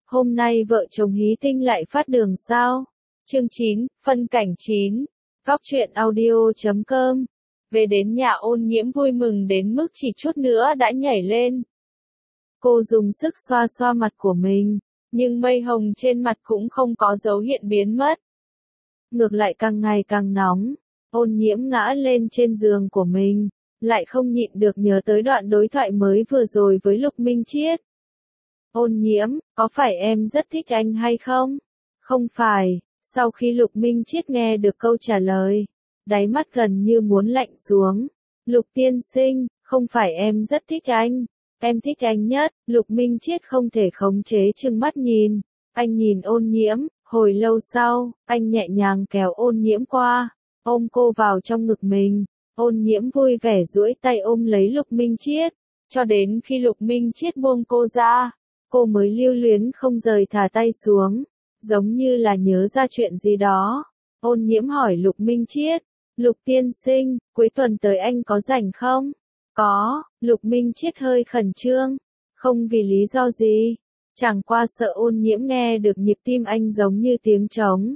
Hôm nay vợ chồng Hí Tinh lại phát đường sao? Chương 9, phân cảnh 9. Góc truyện audio.com. Về đến nhà Ôn Nhiễm vui mừng đến mức chỉ chút nữa đã nhảy lên. Cô dùng sức xoa xoa mặt của mình, nhưng mây hồng trên mặt cũng không có dấu hiện biến mất. Ngược lại càng ngày càng nóng, Ôn Nhiễm ngã lên trên giường của mình, lại không nhịn được nhớ tới đoạn đối thoại mới vừa rồi với Lục Minh Chiết. Ôn Nhiễm, có phải em rất thích anh hay không? Không phải. Sau khi Lục Minh Chiết nghe được câu trả lời, đáy mắt gần như muốn lạnh xuống. Lục tiên sinh, không phải em rất thích anh. Em thích anh nhất. Lục Minh Chiết không thể khống chế trừng mắt nhìn. Anh nhìn Ôn Nhiễm, hồi lâu sau, anh nhẹ nhàng kéo Ôn Nhiễm qua, ôm cô vào trong ngực mình. Ôn Nhiễm vui vẻ duỗi tay ôm lấy Lục Minh Chiết, cho đến khi Lục Minh Chiết buông cô ra, cô mới lưu luyến không rời thả tay xuống, giống như là nhớ ra chuyện gì đó. Ôn Nhiễm hỏi Lục Minh Chiết, Lục tiên sinh, cuối tuần tới anh có rảnh không? Có. Lục Minh Chiết hơi khẩn trương, không vì lý do gì, chẳng qua sợ Ôn Nhiễm nghe được nhịp tim anh giống như tiếng trống.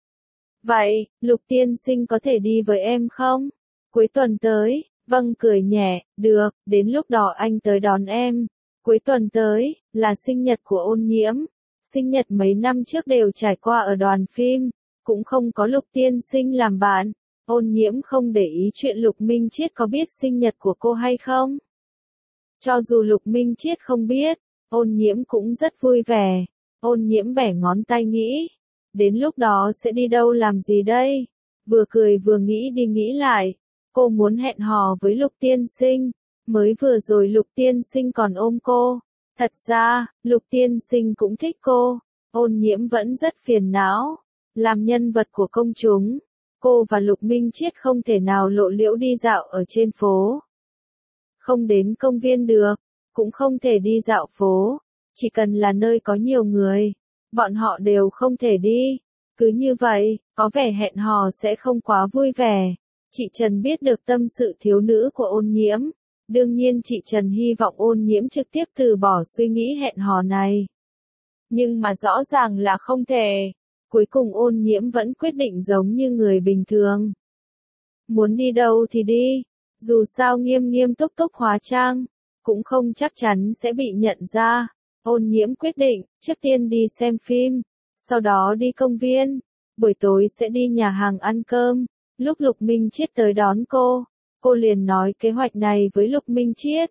Vậy, Lục tiên sinh có thể đi với em không? Cuối tuần tới. Vâng, cười nhẹ, được, đến lúc đó anh tới đón em. Cuối tuần tới, là sinh nhật của Ôn Nhiễm. Sinh nhật mấy năm trước đều trải qua ở đoàn phim, cũng không có Lục tiên sinh làm bạn. Ôn Nhiễm không để ý chuyện Lục Minh Chiết có biết sinh nhật của cô hay không. Cho dù Lục Minh Chiết không biết, Ôn Nhiễm cũng rất vui vẻ. Ôn Nhiễm bẻ ngón tay nghĩ, đến lúc đó sẽ đi đâu làm gì đây? Vừa cười vừa nghĩ đi nghĩ lại, cô muốn hẹn hò với Lục tiên sinh. Mới vừa rồi Lục tiên sinh còn ôm cô. Thật ra, Lục tiên sinh cũng thích cô. Ôn Nhiễm vẫn rất phiền não. Làm nhân vật của công chúng, cô và Lục Minh Chiết không thể nào lộ liễu đi dạo ở trên phố. Không đến công viên được, cũng không thể đi dạo phố. Chỉ cần là nơi có nhiều người, bọn họ đều không thể đi. Cứ như vậy, có vẻ hẹn hò sẽ không quá vui vẻ. Chị Trần biết được tâm sự thiếu nữ của Ôn Nhiễm. Đương nhiên chị Trần hy vọng Ôn Nhiễm trực tiếp từ bỏ suy nghĩ hẹn hò này. Nhưng mà rõ ràng là không thể. Cuối cùng Ôn Nhiễm vẫn quyết định giống như người bình thường. Muốn đi đâu thì đi. Dù sao nghiêm nghiêm túc túc hóa trang, cũng không chắc chắn sẽ bị nhận ra. Ôn Nhiễm quyết định, trước tiên đi xem phim, sau đó đi công viên, buổi tối sẽ đi nhà hàng ăn cơm. Lúc Lục Minh Chiết tới đón cô liền nói kế hoạch này với Lục Minh Chiết.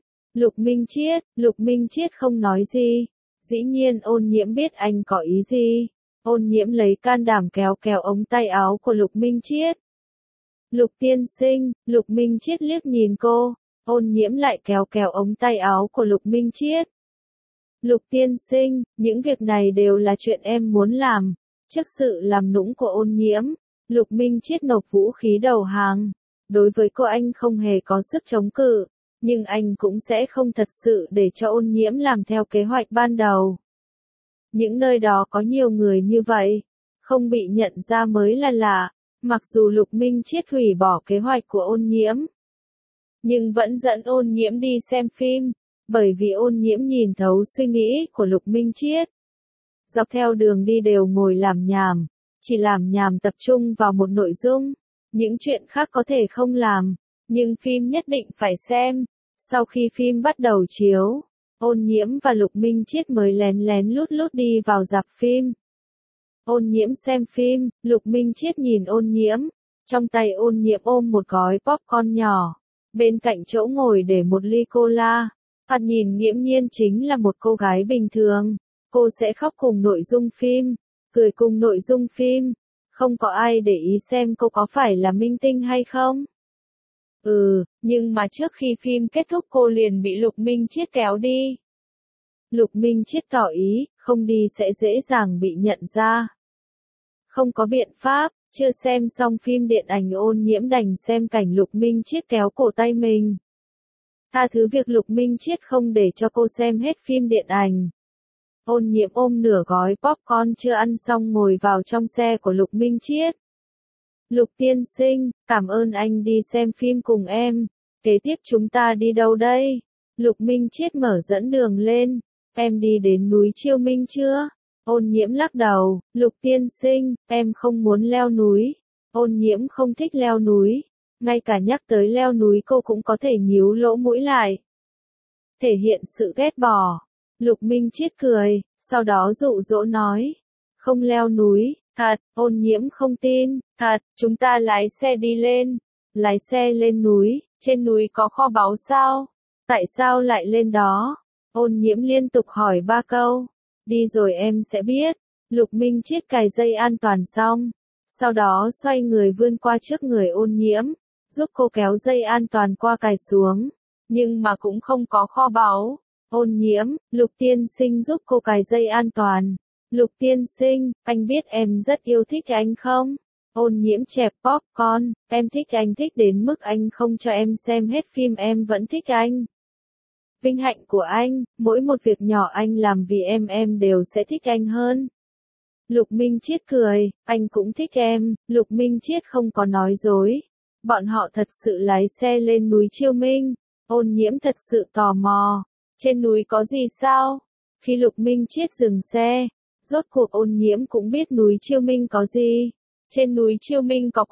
Lục Minh Chiết không nói gì. Dĩ nhiên Ôn Nhiễm biết anh có ý gì. Ôn Nhiễm lấy can đảm kéo kéo ống tay áo của Lục Minh Chiết. Lục tiên sinh. Lục Minh Chiết liếc nhìn cô. Ôn Nhiễm lại kéo kéo ống tay áo của Lục Minh Chiết. Lục tiên sinh, những việc này đều là chuyện em muốn làm. Trước sự làm nũng của Ôn Nhiễm, Lục Minh Chiết nộp vũ khí đầu hàng. Đối với cô anh không hề có sức chống cự, nhưng anh cũng sẽ không thật sự để cho Ôn Nhiễm làm theo kế hoạch ban đầu. Những nơi đó có nhiều người như vậy, không bị nhận ra mới là lạ. Mặc dù Lục Minh Chiết hủy bỏ kế hoạch của Ôn Nhiễm, nhưng vẫn dẫn Ôn Nhiễm đi xem phim, bởi vì Ôn Nhiễm nhìn thấu suy nghĩ của Lục Minh Chiết. Dọc theo đường đi đều ngồi làm nhảm, chỉ làm nhảm tập trung vào một nội dung, những chuyện khác có thể không làm, nhưng phim nhất định phải xem. Sau khi phim bắt đầu chiếu, Ôn Nhiễm và Lục Minh Chiết mới lén lén lút lút đi vào rạp phim. Ôn Nhiễm xem phim, Lục Minh Chiết nhìn Ôn Nhiễm, trong tay Ôn Nhiễm ôm một gói popcorn nhỏ, bên cạnh chỗ ngồi để một ly cola. Thoạt nhìn nghiễm nhiên chính là một cô gái bình thường, cô sẽ khóc cùng nội dung phim, cười cùng nội dung phim, không có ai để ý xem cô có phải là minh tinh hay không. Nhưng mà trước khi phim kết thúc cô liền bị Lục Minh Chiết kéo đi. Lục Minh Chiết tỏ ý, không đi sẽ dễ dàng bị nhận ra. Không có biện pháp, chưa xem xong phim điện ảnh Ôn Nhiễm đành xem cảnh Lục Minh Chiết kéo cổ tay mình. Tha thứ việc Lục Minh Chiết không để cho cô xem hết phim điện ảnh. Ôn Nhiễm ôm nửa gói popcorn chưa ăn xong ngồi vào trong xe của Lục Minh Chiết. Lục tiên sinh, cảm ơn anh đi xem phim cùng em. Kế tiếp chúng ta đi đâu đây? Lục Minh Chiết mở dẫn đường lên. Em đi đến núi Chiêu Minh chưa? Ôn nhiễm lắc đầu, Lục tiên sinh, em không muốn leo núi. Ôn nhiễm không thích leo núi. Ngay cả nhắc tới leo núi cô cũng có thể nhíu lỗ mũi lại. Thể hiện sự ghét bỏ. Lục Minh Chiết cười, sau đó dụ dỗ nói. Không leo núi, thật, ôn nhiễm không tin, thật, chúng ta lái xe đi lên. Lái xe lên núi, trên núi có kho báu sao? Tại sao lại lên đó? Ôn nhiễm liên tục hỏi 3 câu. Đi rồi em sẽ biết. Lục Minh Chiết cài dây an toàn xong. Sau đó xoay người vươn qua trước người ôn nhiễm, giúp cô kéo dây an toàn qua cài xuống. Nhưng mà cũng không có kho báu. Ôn nhiễm, Lục tiên sinh giúp cô cài dây an toàn. Lục tiên sinh, anh biết em rất yêu thích anh không? Ôn nhiễm chẹp popcorn, em thích anh thích đến mức anh không cho em xem hết phim em vẫn thích anh. Vinh hạnh của anh, mỗi một việc nhỏ anh làm vì em đều sẽ thích anh hơn. Lục Minh Chiết cười, anh cũng thích em. Lục Minh Chiết không có nói dối. Bọn họ thật sự lái xe lên núi Chiêu Minh. Ôn nhiễm thật sự tò mò. Trên núi có gì sao? Khi Lục Minh Chiết dừng xe, rốt cuộc ôn nhiễm cũng biết núi Chiêu Minh có gì. Trên núi Chiêu Minh có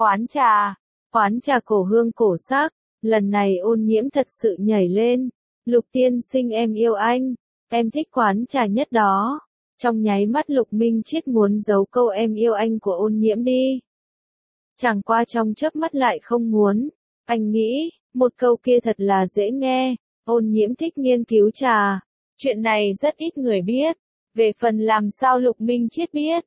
quán trà cổ hương cổ sắc. Lần này ôn nhiễm thật sự nhảy lên. Lục tiên sinh em yêu anh. Em thích quán trà nhất đó. Trong nháy mắt Lục Minh Chiết muốn giấu câu em yêu anh của ôn nhiễm đi. Chẳng qua trong chớp mắt lại không muốn. Anh nghĩ, một câu kia thật là dễ nghe. Ôn nhiễm thích nghiên cứu trà. Chuyện này rất ít người biết. Về phần làm sao Lục Minh Chiết biết.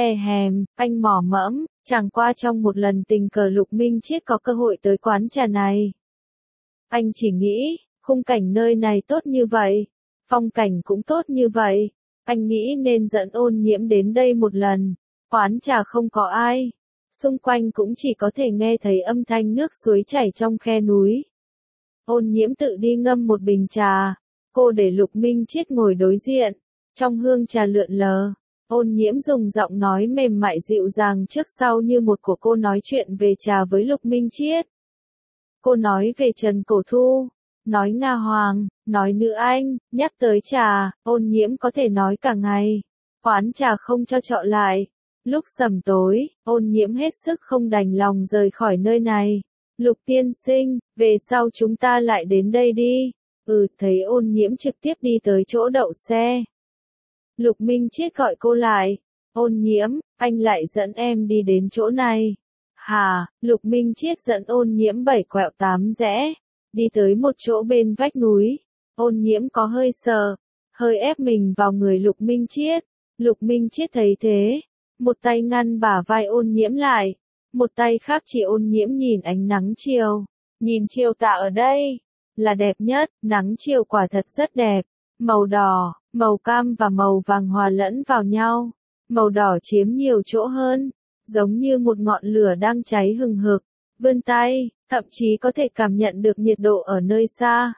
Anh mỏ mẫm. Chẳng qua trong một lần tình cờ Lục Minh Chiết có cơ hội tới quán trà này. Anh chỉ nghĩ, khung cảnh nơi này tốt như vậy. Phong cảnh cũng tốt như vậy. Anh nghĩ nên dẫn ôn nhiễm đến đây một lần. Quán trà không có ai. Xung quanh cũng chỉ có thể nghe thấy âm thanh nước suối chảy trong khe núi. Ôn nhiễm tự đi ngâm một bình trà. Cô để Lục Minh Chiết ngồi đối diện. Trong hương trà lượn lờ. Ôn nhiễm dùng giọng nói mềm mại dịu dàng trước sau như một của cô nói chuyện về trà với Lục Minh Chiết. Cô nói về Trần Cổ Thu. Nói Nga Hoàng, nói nữ anh, nhắc tới trà, ôn nhiễm có thể nói cả ngày. Quán trà không cho chọn lại. Lúc sẩm tối, ôn nhiễm hết sức không đành lòng rời khỏi nơi này. Lục tiên sinh, về sau chúng ta lại đến đây đi. Thấy ôn nhiễm trực tiếp đi tới chỗ đậu xe. Lục Minh Chiết gọi cô lại. Ôn nhiễm, anh lại dẫn em đi đến chỗ này. Hà, Lục Minh Chiết dẫn ôn nhiễm 7 quẹo 8 rẽ. Đi tới một chỗ bên vách núi. Ôn nhiễm có hơi sợ. Hơi ép mình vào người Lục Minh Chiết. Lục Minh Chiết thấy thế. Một tay ngăn bả vai ôn nhiễm lại. Một tay khác chỉ ôn nhiễm nhìn ánh nắng chiều. Nhìn chiều tà ở đây. Là đẹp nhất, nắng chiều quả thật rất đẹp. Màu đỏ, màu cam và màu vàng hòa lẫn vào nhau. Màu đỏ chiếm nhiều chỗ hơn. Giống như một ngọn lửa đang cháy hừng hực. Vươn tay, thậm chí có thể cảm nhận được nhiệt độ ở nơi xa.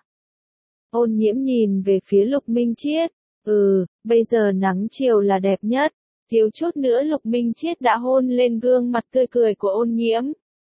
Ôn nhiễm nhìn về phía Lục Minh Chiết. Bây giờ nắng chiều là đẹp nhất. Thiếu chút nữa Lục Minh Chiết đã hôn lên gương mặt tươi cười của ôn nhiễm.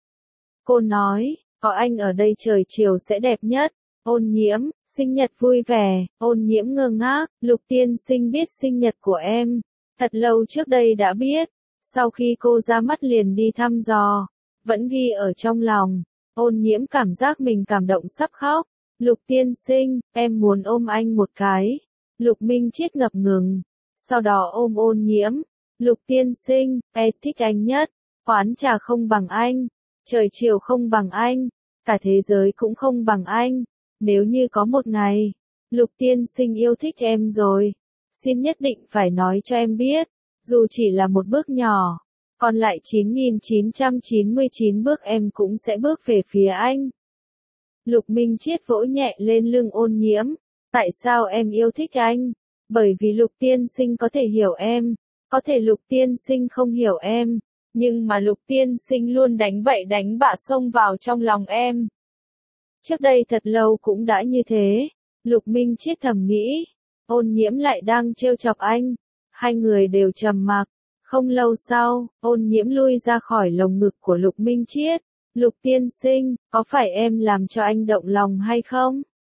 Cô nói, có anh ở đây trời chiều sẽ đẹp nhất. Ôn nhiễm, sinh nhật vui vẻ. Ôn nhiễm ngơ ngác, Lục tiên sinh biết sinh nhật của em. Thật lâu trước đây đã biết. Sau khi cô ra mắt liền đi thăm dò. Vẫn ghi ở trong lòng. Ôn nhiễm cảm giác mình cảm động sắp khóc. Lục tiên sinh, em muốn ôm anh một cái. Lục Minh Chiết ngập ngừng. Sau đó ôm ôn nhiễm. Lục tiên sinh, em thích anh nhất. Quán trà không bằng anh. Trời chiều không bằng anh. Cả thế giới cũng không bằng anh. Nếu như có một ngày, Lục tiên sinh yêu thích em rồi. Xin nhất định phải nói cho em biết. Dù chỉ là một bước nhỏ. Còn lại 9.999 bước em cũng sẽ bước về phía anh. Lục Minh Chiết vỗ nhẹ lên lưng ôn nhiễm. Tại sao em yêu thích anh? Bởi vì Lục tiên sinh có thể hiểu em. Có thể Lục tiên sinh không hiểu em. Nhưng mà Lục tiên sinh luôn đánh bậy đánh bạ xông vào trong lòng em. Trước đây thật lâu cũng đã như thế. Lục Minh Chiết thầm nghĩ. Ôn nhiễm lại đang trêu chọc anh. Hai người đều trầm mặc. Không lâu sau, ôn nhiễm lui ra khỏi lồng ngực của Lục Minh Chiết. Lục tiên sinh, có phải em làm cho anh động lòng hay không?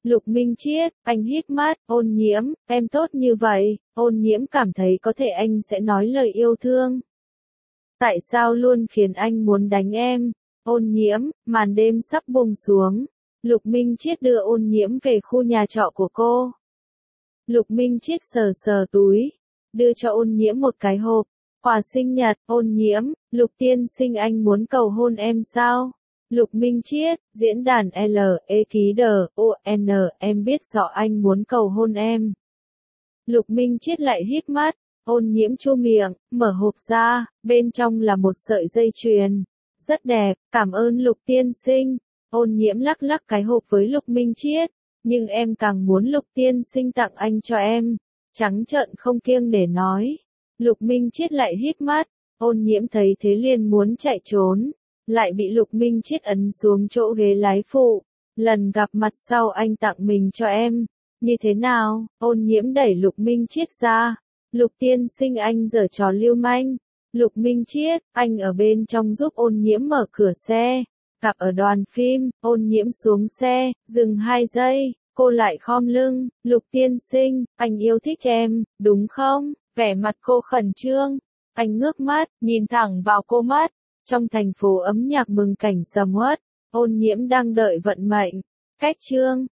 Lục Minh Chiết, anh híp mắt, Ôn Nhiễm, em tốt như vậy, Ôn Nhiễm cảm thấy có thể anh sẽ nói lời yêu thương. Tại sao luôn khiến anh muốn đánh em? Ôn Nhiễm, màn đêm sắp buông xuống. Lục Minh Chiết đưa Ôn Nhiễm về khu nhà trọ của cô. Lục Minh Chiết sờ sờ túi, đưa cho Ôn Nhiễm một cái hộp. Quà sinh nhật, Ôn Nhiễm, Lục tiên sinh anh muốn cầu hôn em sao? Lục Minh Chiết, diễn đàn L, E ký đờ, O, N, em biết rõ anh muốn cầu hôn em. Lục Minh Chiết lại híp mắt, Ôn Nhiễm chu miệng, mở hộp ra, bên trong là một sợi dây chuyền. Rất đẹp, cảm ơn Lục tiên sinh. Ôn Nhiễm lắc lắc cái hộp với Lục Minh Chiết, nhưng em càng muốn Lục tiên sinh tặng anh cho em. Trắng trợn không kiêng để nói. Lục Minh Chiết lại híp mắt, Ôn Nhiễm thấy thế liền muốn chạy trốn, lại bị Lục Minh Chiết ấn xuống chỗ ghế lái phụ. Lần gặp mặt sau anh tặng mình cho em. Như thế nào? Ôn Nhiễm đẩy Lục Minh Chiết ra. Lục tiên sinh anh giở trò lưu manh. Lục Minh Chiết, anh ở bên trong giúp Ôn Nhiễm mở cửa xe. Gặp ở đoàn phim, Ôn Nhiễm xuống xe, dừng 2 giây, cô lại khom lưng. Lục tiên sinh, anh yêu thích em, đúng không? Vẻ mặt cô khẩn trương. Anh ngước mắt, nhìn thẳng vào cô mắt. Trong thành phố ấm nhạc mừng cảnh sầm uất, Ôn Nhiễm đang đợi vận mệnh. Cách chương